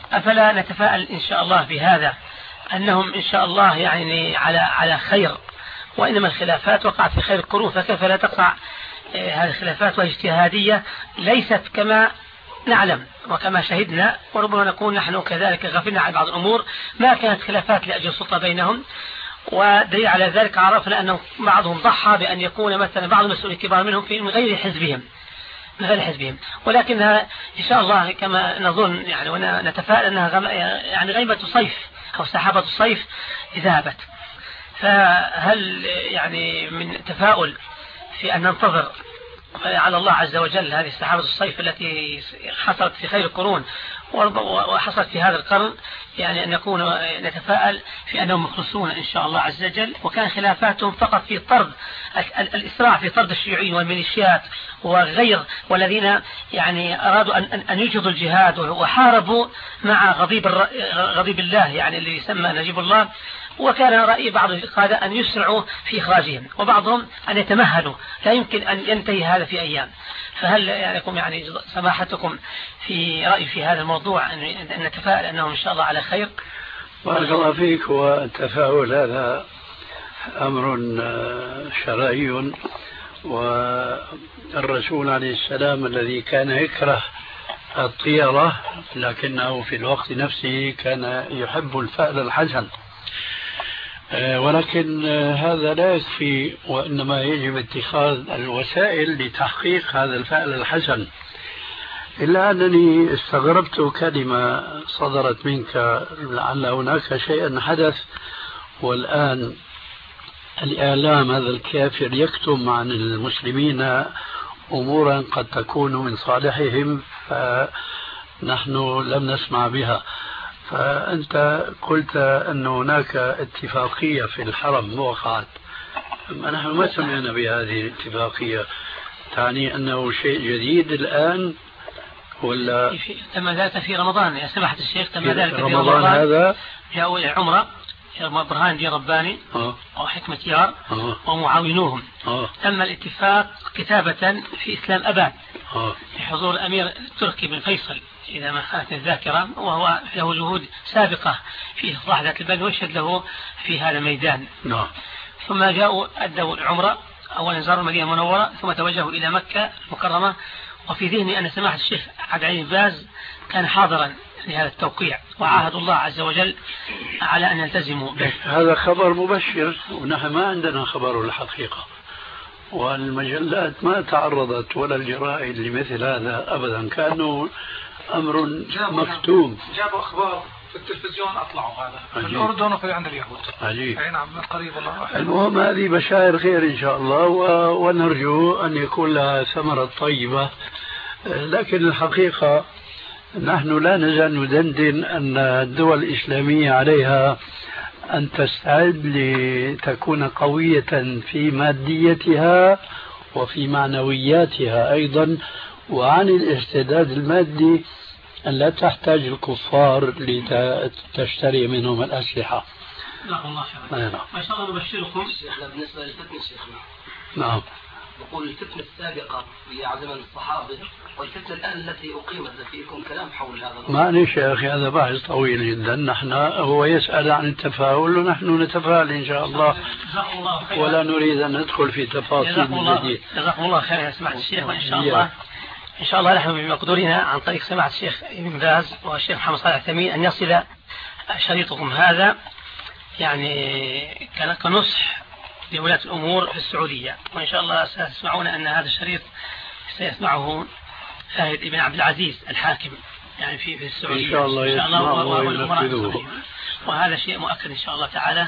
أفلا نتفائل إن شاء الله بهذا أنهم إن شاء الله يعني على خير، وإنما الخلافات وقعت في خير القرون، فكيف لا تقع هذه الخلافات واجتهادية ليست كما نعلم وكما شهدنا، وربما نكون نحن كذلك غفلنا عن بعض الأمور، ما كانت خلافات لأجل السلطة بينهم. ودليل على ذلك عرفنا أنه بعضهم ضحى بأن يكون مثلا بعض المسؤولين الكبار منهم من غير حزبهم، ولكنها إن شاء الله كما نظن يعني ونتفائل أنها يعني غيمة صيف أو سحابة الصيف ذهبت. فهل يعني من تفاؤل في أن ننتظر على الله عز وجل هذه سحابة الصيف التي حصلت في خير القرون وحصلت في هذا القرن، يعني أن نكون نتفائل في أنهم مخلصون إن شاء الله عز وجل، وكان خلافاتهم فقط في طرد الإسراع في طرد الشيوعيين والميليشيات وغير، والذين يعني أرادوا أن يجهضوا الجهاد وحاربوا مع غضيب الله يعني اللي يسمى نجيب الله. وكان رأي بعض القادة أن يسرعوا في إخراجهم، وبعضهم أن يتمهلوا، لا يمكن أن ينتهي هذا في أيام. فهل يعني سماحتكم في رأي في هذا الموضوع أن نتفائل أنهم إن شاء الله على خير؟ بارك الله فيك. والتفاؤل هذا أمر شرعي، والرسول عليه السلام الذي كان يكره الطيرة لكنه في الوقت نفسه كان يحب الفأل الحسن، ولكن هذا لا يكفي، وإنما يجب اتخاذ الوسائل لتحقيق هذا الفعل الحسن. إلا أنني استغربت كلمة صدرت منك، لعل هناك شيئا حدث والآن الإعلام هذا الكافر يكتم عن المسلمين أمورا قد تكون من صالحهم فنحن لم نسمع بها. فأنت قلت أن هناك اتفاقية في الحرم وقعت، نحن ما سمعنا بهذه الاتفاقية، تعني أنه شيء جديد الآن ولا؟ تم ذلك في رمضان يا سماحة الشيخ، تم ذلك في رمضان. هذا جاءوا إلى العمرة برهان دين رباني وحكمة يار ومعاونوهم، تم الاتفاق كتابة في إسلام أباد بحضور الأمير التركي بن فيصل إذا ما خانت الذاكرة، وهو له جهود سابقة في إصلاح ذات البلد ويشهد له في هذا الميدان. ثم جاءوا أدوا العمرة، أولا زاروا المدينة المنورة ثم توجهوا إلى مكة المكرمة، وفي ذهني أن سماحة الشيخ عبد العزيز باز كان حاضرا لهذا التوقيع، وعاهد الله عز وجل على أن يلتزموا به. هذا خبر مبشر، ونحن ما عندنا خبر الحقيقة، والمجلات ما تعرضت ولا الجرائد لمثل هذا أبدا، كانوا أمر مكتوم. جابوا أخبار في التلفزيون أطلعوا هذا في الأردن وفي عند اليهود. عجيب. أي نعم قريب والله. المهم هذه بشائر خير إن شاء الله، ونرجو أن يكون لها ثمرة طيبة. لكن الحقيقة نحن لا نزال ندندن أن الدول الإسلامية عليها أن تستعد لتكون قوية في ماديتها وفي معنوياتها أيضا، وعن الاستعداد المادي أن لا تحتاج الكفار لتشتري منهم الأسلحة. جزاكم الله خيرا. ما شاء الله نبشركم. بالنسبة للفتنة شيخنا، نعم، نقول الفتنة السابقة في زمن الصحابة والفتنة الآن التي أقيمت فيكم كلام حول هذا. معلش يا أخي هذا بحث طويل جدا، نحن هو يسأل عن التفاؤل ونحن نتفائل إن شاء الله، ولا نريد أن ندخل في تفاصيل جديدة. جزاكم الله خير يا سماحة الشيخ، وإن شاء الله إن شاء الله نحن بمقدورنا عن طريق سماحة الشيخ ابن باز والشيخ محمد صالح الثمين أن يصل شريطكم هذا يعني كنصح لولاة الأمور في السعودية، وإن شاء الله ستسمعون أن هذا الشريط سيسمعه فهد ابن عبد العزيز الحاكم يعني في السعودية إن شاء الله، وهذا شيء مؤكد إن شاء الله تعالى،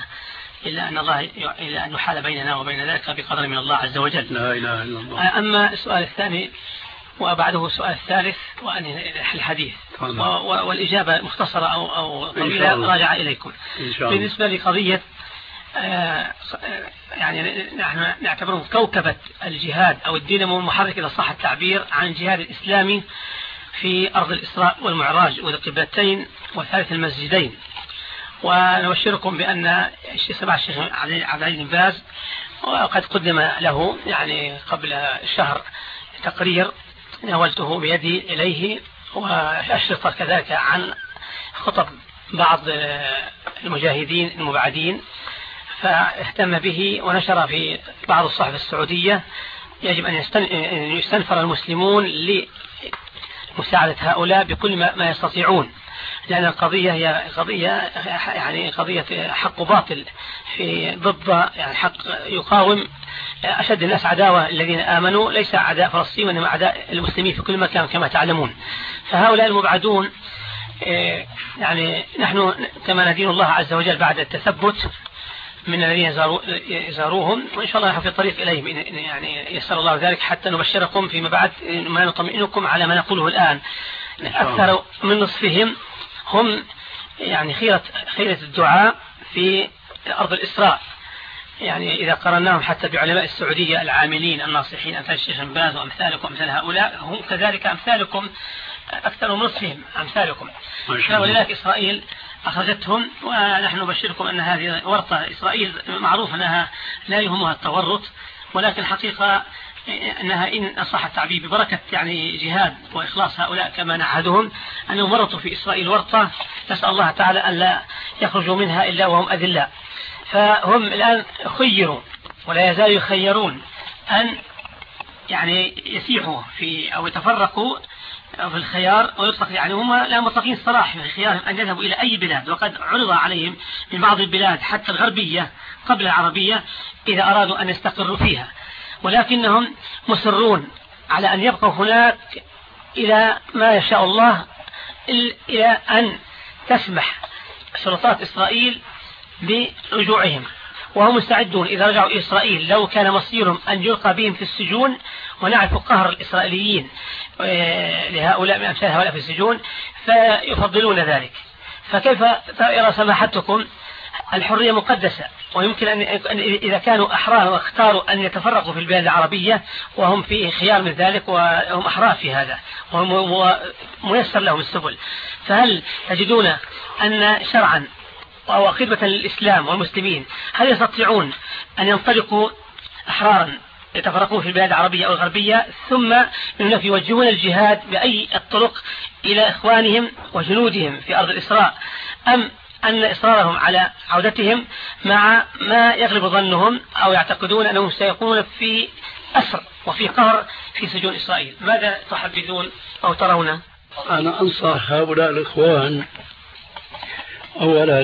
إلا أن يحال بيننا وبين ذلك بقدر من الله عز وجل. لا إله إلا الله. أما السؤال الثاني وبعده السؤال الثالث وأن الحديث والإجابة مختصرة أو طويلة راجع إليكم. بالنسبة لقضية يعني نحن نعتبره كوكبة الجهاد أو الدينامو المحرك إذا صح التعبير عن الجهاد الإسلامي في أرض الإسراء والمعراج والقبلتين وثالث المسجدين. ونبشركم بأن سماحة الشيخ عبد العزيز بن باز وقد قدم له يعني قبل شهر تقرير ناولته بيدي إليه، وأشرف كذلك خطب بعض المجاهدين المبعدين فاهتم به ونشر في بعض الصحف السعودية. يجب أن يستنفر المسلمون لمساعدة هؤلاء بكل ما يستطيعون، لأن القضية هي قضية يعني قضية حق باطل في ضد يعني حق يقاوم أشد الناس عداوة الذين آمنوا، ليس أعداء فلسطين وإنما أعداء المسلمين في كل مكان كما تعلمون. فهؤلاء المبعدون يعني نحن كما ندين الله عز وجل بعد التثبت من الذين زاروهم، وإن شاء الله نحن في الطريق إليهم يعني يسر الله ذلك حتى نبشركم فيما بعد ما نطمئنكم على ما نقوله الآن. أكثر من نصفهم هم يعني خيرة الدعاء في أرض الإسراء، يعني إذا قرناهم حتى بعلماء السعودية العاملين الناصحين أمثال الشيخ بن باز وأمثالكم أمثال هؤلاء، هم كذلك أمثالكم أكثر من نصفهم أمثالكم. ولذلك إسرائيل أخرجتهم، ونحن نبشركم أن هذه ورطة. إسرائيل معروف أنها لا يهمها التورط، ولكن الحقيقة أنها إن صح التعبير ببركة يعني جهاد وإخلاص هؤلاء كما نعهدهم أنهم ورطوا في إسرائيل ورطة نسأل الله تعالى أن لا يخرجوا منها إلا وهم أذلاء. فهم الآن خيروا ولا يزالوا يخيرون أن يعني يسيحوا أو يتفرقوا في الخيار ويطلق، يعني هم لا مطلقين صراحة في خيارهم أن يذهبوا إلى أي بلاد، وقد عرض عليهم من بعض البلاد حتى الغربية قبل العربية إذا أرادوا أن يستقروا فيها، ولكنهم مصرون على أن يبقوا هناك إلى ما يشاء الله، إلى أن تسمح سلطات إسرائيل برجوعهم. وهم مستعدون إذا رجعوا إلى إسرائيل لو كان مصيرهم أن يلقى بهم في السجون، ونعرف قهر الإسرائيليين لهؤلاء من أمثال هؤلاء في السجون فيفضلون ذلك. فكيف يرى سماحتكم الحرية مقدسة، ويمكن أن إذا كانوا أحرار واختاروا أن يتفرقوا في البلاد العربية وهم في خيار من ذلك وهم أحرار في هذا وهم ميسر لهم السبل، فهل تجدون أن شرعا أو خدمة للإسلام والمسلمين هل يستطيعون أن ينطلقوا أحرارا يتفرقون في البلاد العربية أو الغربية ثم يوجهون الجهاد بأي الطرق إلى إخوانهم وجنودهم في أرض الإسراء، أم أن إصرارهم على عودتهم مع ما يغلب ظنهم أو يعتقدون أنهم سيكونون في أسر وفي قهر في سجون إسرائيل؟ ماذا تحدثون أو ترون؟ أنا أنصح هؤلاء الإخوان أولا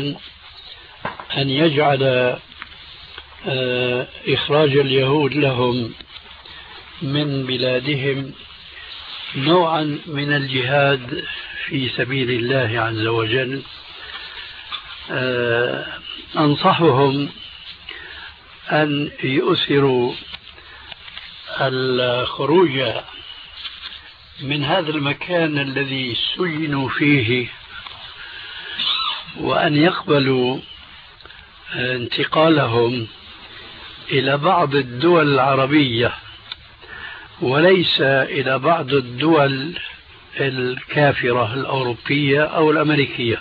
أن يجعل إخراج اليهود لهم من بلادهم نوعا من الجهاد في سبيل الله عز وجل. أنصحهم أن يؤثروا الخروج من هذا المكان الذي سجنوا فيه، وأن يقبلوا انتقالهم إلى بعض الدول العربية وليس إلى بعض الدول الكافرة الأوروبية أو الأمريكية،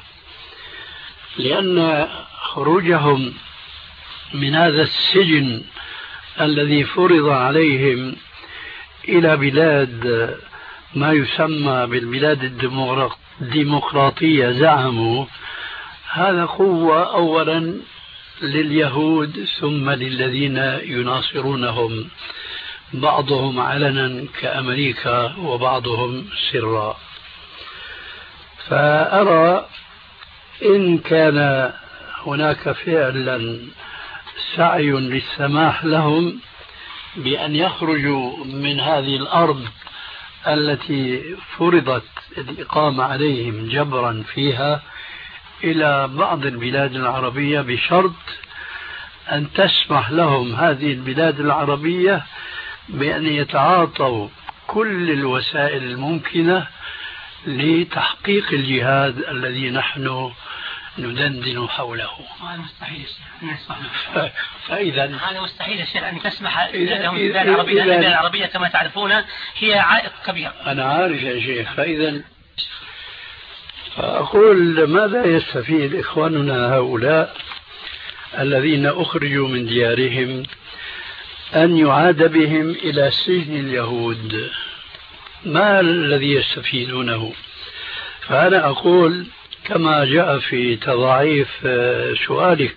لأن خروجهم من هذا السجن الذي فرض عليهم إلى بلاد ما يسمى بالبلاد الديمقراطية زعموا، هذا قوة أولا لليهود ثم للذين يناصرونهم، بعضهم علنا كأمريكا وبعضهم سرا. فأرى إن كان هناك فعلا سعي للسماح لهم بأن يخرجوا من هذه الأرض التي فرضت الإقامة عليهم جبرا فيها إلى بعض البلاد العربية، بشرط أن تسمح لهم هذه البلاد العربية بأن يتعاطوا كل الوسائل الممكنة لتحقيق الجهاد الذي نحن ندندن حوله. هذا مستحيل. فإذا هذا مستحيل يا شيخ أن تسمح لهم البلاد العربية. البلاد العربية كما تعرفون هي عائق كبير. أنا عارف يا شيخ. فإذا فأقول ماذا يستفيد إخواننا هؤلاء الذين أخرجوا من ديارهم أن يعاد بهم إلى سجن اليهود؟ ما الذي يستفيدونه؟ فأنا أقول كما جاء في تضعيف سؤالك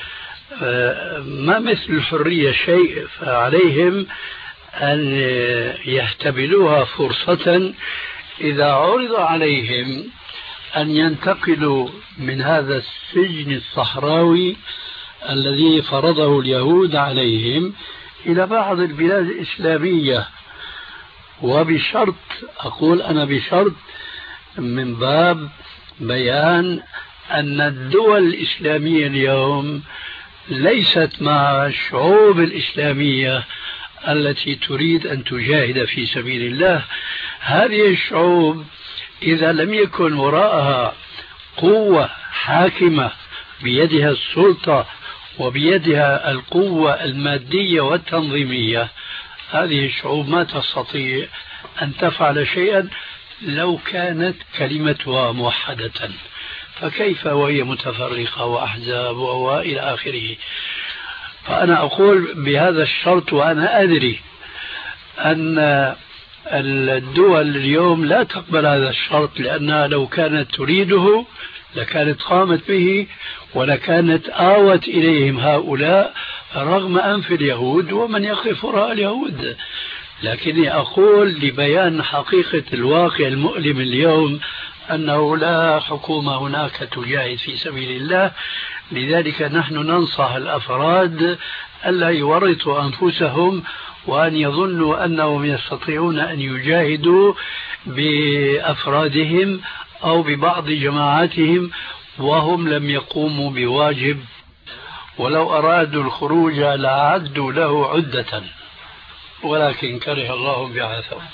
ما مثل الحرية شيء، فعليهم أن يهتبلوها فرصة إذا عرض عليهم أن ينتقلوا من هذا السجن الصحراوي الذي فرضه اليهود عليهم إلى بعض البلاد الإسلامية، وبشرط، أقول أنا بشرط من باب بيان أن الدول الإسلامية اليوم ليست مع الشعوب الإسلامية التي تريد أن تجاهد في سبيل الله. هذه الشعوب إذا لم يكن وراءها قوة حاكمة بيدها السلطة وبيدها القوة المادية والتنظيمية، هذه الشعوب ما تستطيع أن تفعل شيئا لو كانت كلمتها موحدة، فكيف وهي متفرقة وأحزاب وإلى آخره. فأنا أقول بهذا الشرط وأنا أدري أن الدول اليوم لا تقبل هذا الشرط، لأنها لو كانت تريده لكانت قامت به ولكانت آوت إليهم هؤلاء رغم أنف اليهود ومن يقف وراء اليهود. لكني أقول لبيان حقيقة الواقع المؤلم اليوم أنه لا حكومة هناك تجاهد في سبيل الله. لذلك نحن ننصح الأفراد ألا يورطوا أنفسهم وأن يظنوا أنهم يستطيعون أن يجاهدوا بأفرادهم أو ببعض جماعاتهم وهم لم يقوموا بواجب، ولو أرادوا الخروج لأعدوا له عدة ولكن كره الله بعثهم.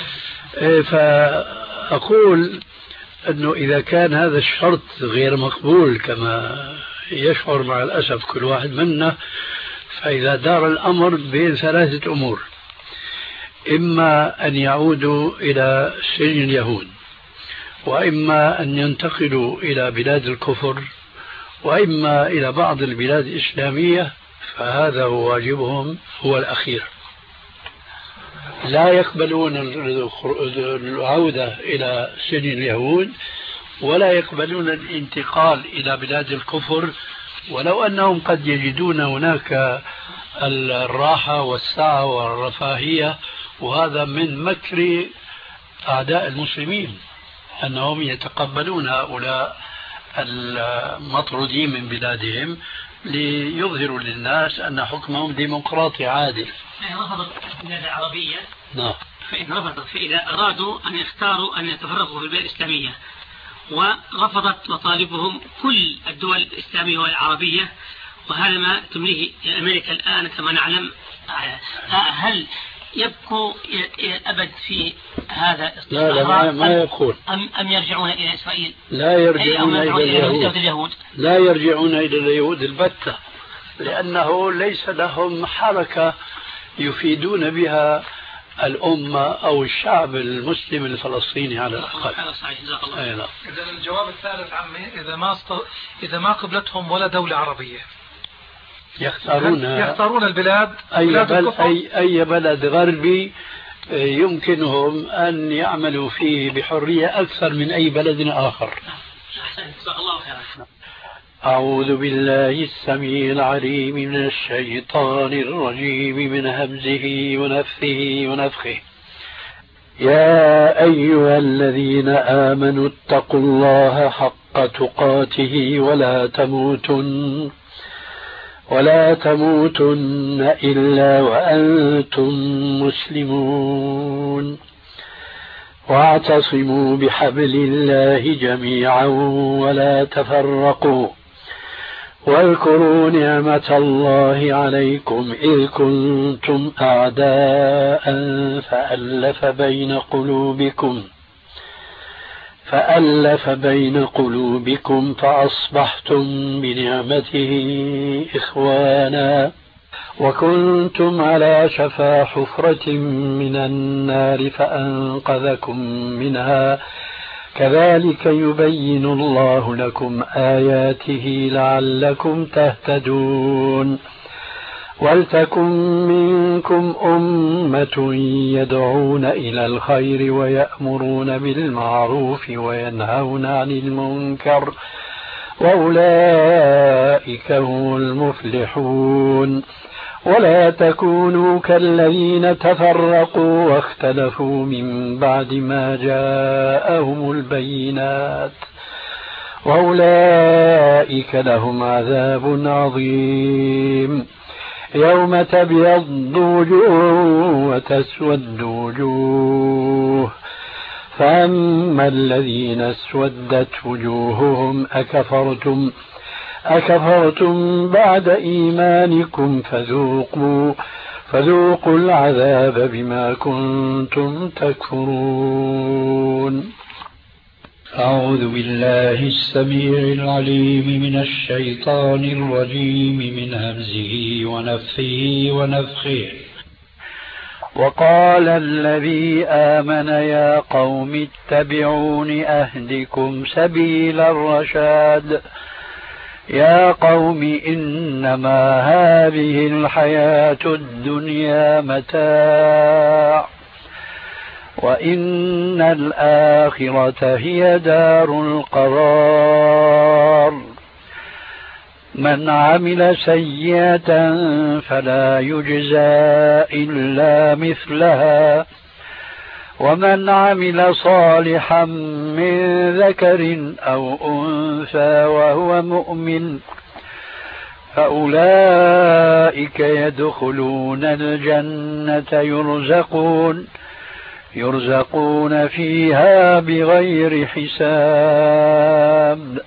فأقول أنه إذا كان هذا الشرط غير مقبول كما يشعر مع الأسف كل واحد منا، فإذا دار الأمر بين ثلاثة أمور: إما أن يعودوا إلى سجن اليهود، وإما أن ينتقلوا إلى بلاد الكفر، وإما إلى بعض البلاد الإسلامية، فهذا هو واجبهم هو الأخير. لا يقبلون العودة إلى سجن اليهود ولا يقبلون الانتقال إلى بلاد الكفر، ولو أنهم قد يجدون هناك الراحة والسعة والرفاهية، وهذا من مكر أعداء المسلمين أنهم يتقبلون هؤلاء المطرودين من بلادهم ليظهروا للناس أن حكمهم ديمقراطي عادل. رفضت البلاد العربية. نعم. فإن رفضت، فإذا أرادوا أن يختاروا أن يتفرقوا في البلاد الإسلامية، ورفضت مطالبهم كل الدول الإسلامية والعربية، وهذا ما تمليه أمريكا الآن كما نعلم. هل يبقوا أبد في هذا لا ما يبقون أم يرجعون إلى إسرائيل؟ لا يرجعون إلى اليهود. لا يرجعون إلى اليهود البتة، لأنه ليس لهم حركة يفيدون بها الأمة أو الشعب المسلم الفلسطيني على الأقل. إذا الجواب الثالث عمي، إذا ما قبلتهم ولا دولة عربية يختارون البلاد، أي بلد غربي يمكنهم أن يعملوا فيه بحرية أكثر من أي بلد آخر. أعوذ بالله السميع العليم من الشيطان الرجيم من همزه ونفثه ونفخه. يا أيها الذين آمنوا اتقوا الله حق تقاته ولا تموتن إلا وأنتم مسلمون، واعتصموا بحبل الله جميعا ولا تفرقوا، واذكروا نعمة الله عليكم إذ كنتم أعداء فألف بين قلوبكم فأصبحتم بنعمته إخوانا، وكنتم على شفا حفرة من النار فأنقذكم منها، كذلك يبين الله لكم آياته لعلكم تهتدون. ولتكن منكم أمة يدعون إلى الخير ويأمرون بالمعروف وينهون عن المنكر وأولئك هم المفلحون. ولا تكونوا كالذين تفرقوا واختلفوا من بعد ما جاءهم البينات وأولئك لهم عذاب عظيم. يوم تبيض وجوه وتسود وجوه فأما الذين اسودت وجوههم أكفرتم بعد إيمانكم فذوقوا العذاب بما كنتم تكفرون. أعوذ بالله السميع العليم من الشيطان الرجيم من همزه ونفثه ونفخه. وقال الذي آمن يا قوم اتبعون أهدكم سبيل الرشاد. يا قوم إنما هذه الحياة الدنيا متاع وإن الآخرة هي دار القرار. من عمل سيئة فلا يجزى إلا مثلها ومن عمل صالحا من ذكر أو أنثى وهو مؤمن فأولئك يدخلون الجنة يرزقون فيها بغير حساب.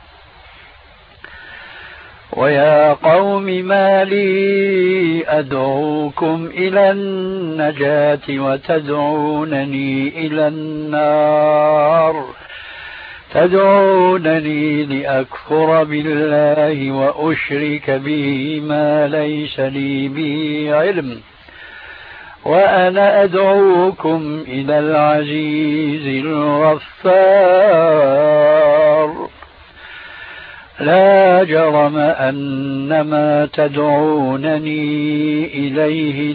ويا قوم ما لي أدعوكم إلى النجاة وتدعونني إلى النار تدعونني لأكفر بالله وأشرك به ما ليس لي به علم وأنا أدعوكم إلى العزيز الغفار. لا جرم أن ما تدعونني إليه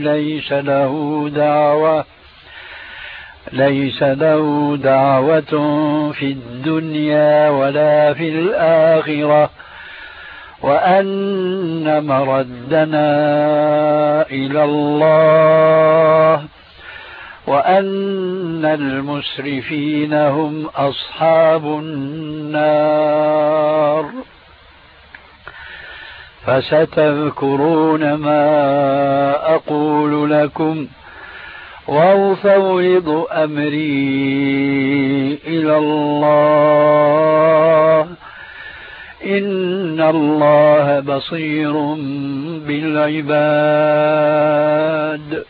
ليس له دعوة في الدنيا ولا في الآخرة وأن مردنا إلى الله وأن المسرفين هم أصحاب النار. فستذكرون ما أقول لكم وأفوض أمري إلى الله إن الله بصير بالعباد.